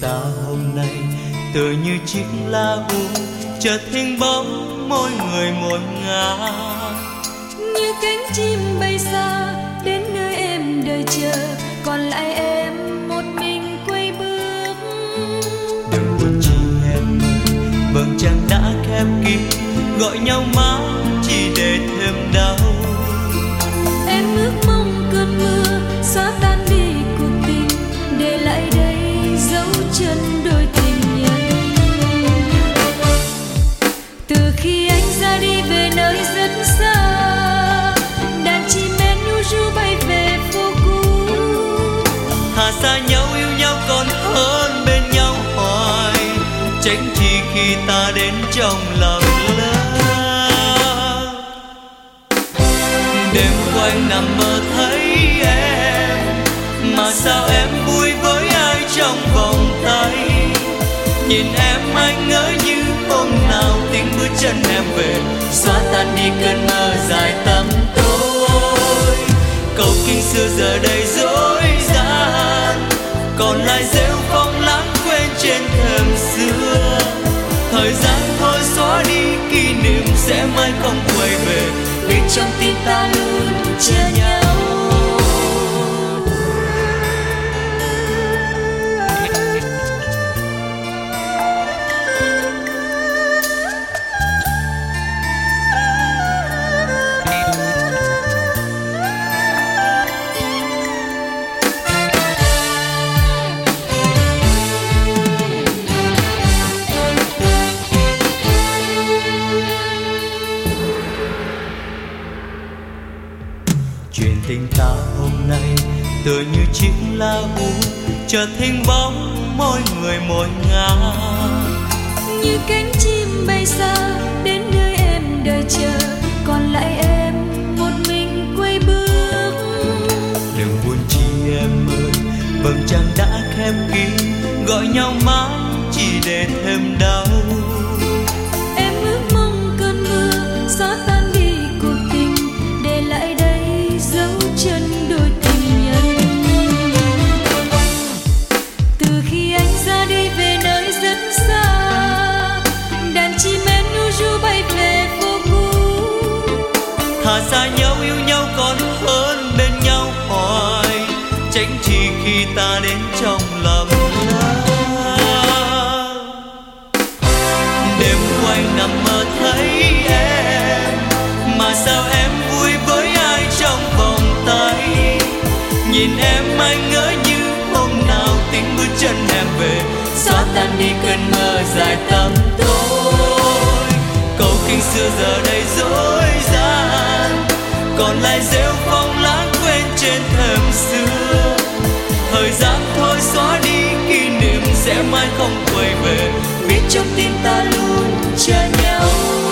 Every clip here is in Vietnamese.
ta hôm nay tựa như chiếc lá úa chợt hình bóng mỗi người một ngả, như cánh chim bay xa đến nơi em đợi chờ, còn lại em một mình quay bước. đừng buồn chi em ơi, vầng trăng đã khép kín gọi nhau mãi chỉ để thêm đau. Em ước mong cơn mưa xóa tan đi cuộc tình, để lại đây dấu chân đôi tình nhân. Từ khi anh ra đi về nơi rất xa, đàn chim én nhu ru bay về phố cũ. Thà xa nhau yêu nhau còn hơn bên nhau hoài, tránh chi khi ta đến trong lầm lỡ. Đêm quanh nằm mơ thấy em, mà sao em vui với ai trong vòng tay. Nhìn em anh ngỡ như hôm nào tiếng bước chân em về, xóa tan đi cơn mơ dài tăm tối. Câu kinh xưa giờ đây dối gian, còn lại rêu phong lãng quên trên thềm xưa. Thời gian thôi xóa đi kỷ niệm sẽ mãi không quay về, vì trong tim ta luôn chờ nhau. Chuyện tình ta hôm nay tựa như chiếc lá úa chợt hình bóng mỗi người mỗi ngả, như cánh chim bay xa đến nơi em đợi chờ, còn lại em một mình quay bước. đừng buồn chi em ơi, vầng trăng đã khép kín gọi nhau mãi chỉ để thêm đau. Em ước mong cơn mưa xóa tan đi cuộc tình, để lại đây dấu chân đôi tình nhân. Từ khi anh ra đi về nơi rất xa, đàn chim én nhu ru bay về phố cũ. Thà xa nhau yêu nhau còn hơn bên nhau hoài, tránh chi khi ta đến trong lầm lỡ. Đêm quanh nằm mơ thấy em, mà sao em vui với ai trong vòng tay. Nhìn em anh ngỡ như hôm nào tiếng bước chân em về, xóa tan đi cơn mơ dài tăm tối. Câu kinh xưa giờ đây dối gian, còn lại rêu phong lãng quên trên thềm xưa. Thời gian thôi xóa đi kỷ niệm sẽ mãi không quay về, vì trong tim ta luôn chờ nhau.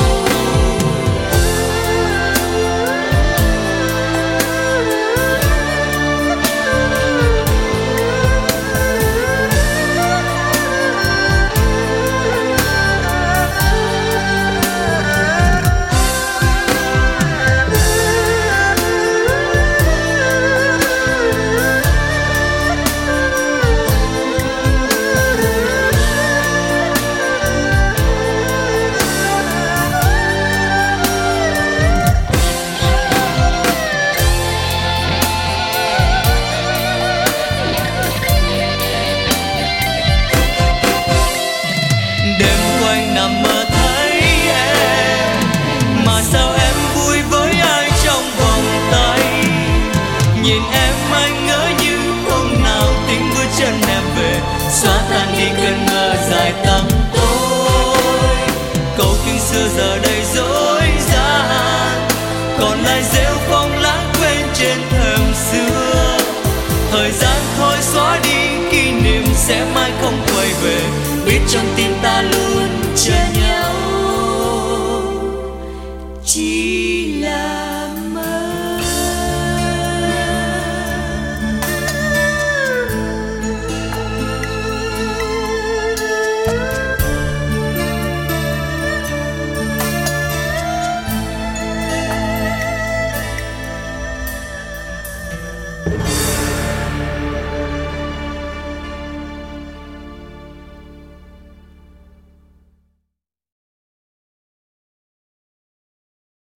Đêm quanh nằm mơ thấy em, mà sao em vui với ai trong vòng tay. Nhìn em anh ngỡ như hôm nào tiếng bước chân em về, xóa tan đi cơn mơ dài tăm